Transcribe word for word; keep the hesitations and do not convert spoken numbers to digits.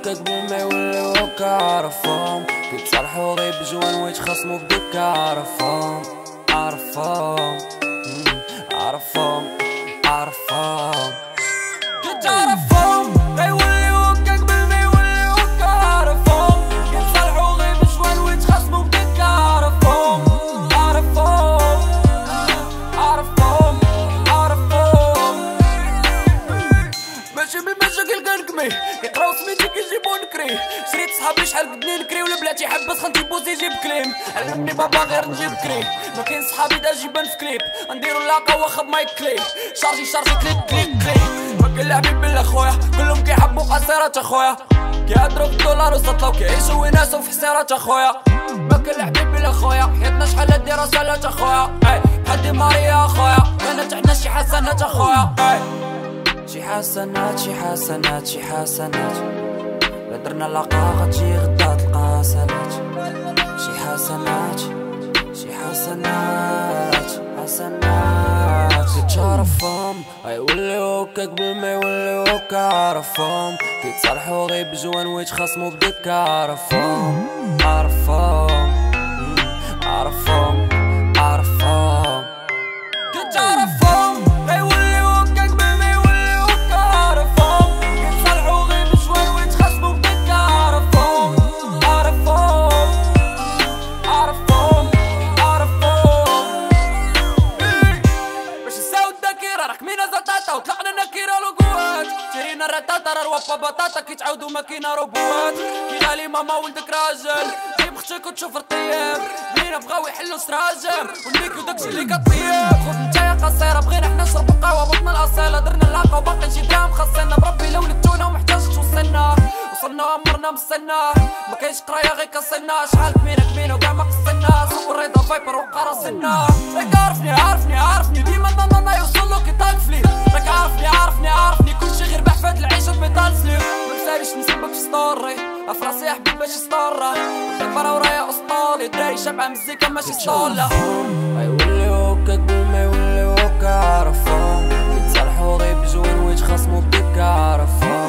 هكا قبل ما يوليو هكا عرفهم كيتصالحو غير بجوان ويتخاصمو بدكا عرفهم عرفهم عرفهم عرفهم كنت عرفهم غيوليو هكا قبل ما يوليو هكا عرفهم كيتصالحو غير بجوان ويتخاصمو بدكا عرفهم عرفهم عرفهم عرفهم ماشي بالمشاكل كنكمي يقراو سميتي كيجيبو نكري شريت صحابي شحال قدني نكري ولا بلاتي حبس خنتي بوزي جيب كليم علمني بابا غير نجيب كريم ما كاين صحابي دا جيبان في كليب نديرو لاقا واخا بمايك كليب شارجي شارجي كليك كليك كليك ما كاين لعبي بلا خويا كلهم كيحبوا قصيرات اخويا كيهضروا بالدولار وسطلاو كيعيشوا وناسهم في حسيرات اخويا ما كاين لعبي بلا خويا حياتنا شحال هادي راسالات اخويا بحال دي ماريا اخويا كانت عندنا شي حسنات اخويا شي حسنات شي حسنات شي حسنات لا درنا لاقا غتجي غدا تلقى سنات شي حسنات شي حسنات حسنات كتعرفهم غيوليو هكا قبل ما يوليو هكا عرفهم كيتصالحو غير بجوان ويتخاصمو بدكا عرفهم عرفهم عرفهم عرفهم كتعرفهم غيوليو هكا قبل ما يوليو هكا عرفهم كيتصالحو غير بجوان ويتخاصمو بدكا عرفهم عرفهم عرفهم عرفهم باش نساو الذاكرة راك مينا زطاطا وطلعنا نكيرة لوكوات شرينا الرطاطا راه الوفا بطاطا كيتعاودو ماكينة روبوات كي غالي ماما ولدك راجل جيب اختك وتشوف الطياب بينا بغاو يحلو سراجم ونيكو داكشي اللي كطياب خذ نتايا قصيرة بغينا حنا نشربو قهوة بطن الأصيلة درنا اللاقة وباقي نجي دراهم خاصنا بربي لو ولدتونا ومحتاج توصلنا وصلنا عمرنا مسنا ما كاينش قرايه غير كسلنا شحال كمينه كمينه وكاع ما قصلنا صور رضا فايبر وبقى راسلنا راك عارفني عارفني عارفني ديما ضننا يوصلو كي طاقفلي راك عارفني عارفني عارفني كلشي غير بحفاد العيشه بميطال سليم منساليش نسبك في ستوري افراسي يا حبيب باش ستورة برا ورايا اسطولي دراري شابعه مزيكا ماشي سطوله غيوليو هكا قبل ما يوليو هكا عرفهم كيتصالحو غير بجوان ويتخاصمو بدكا عرفهم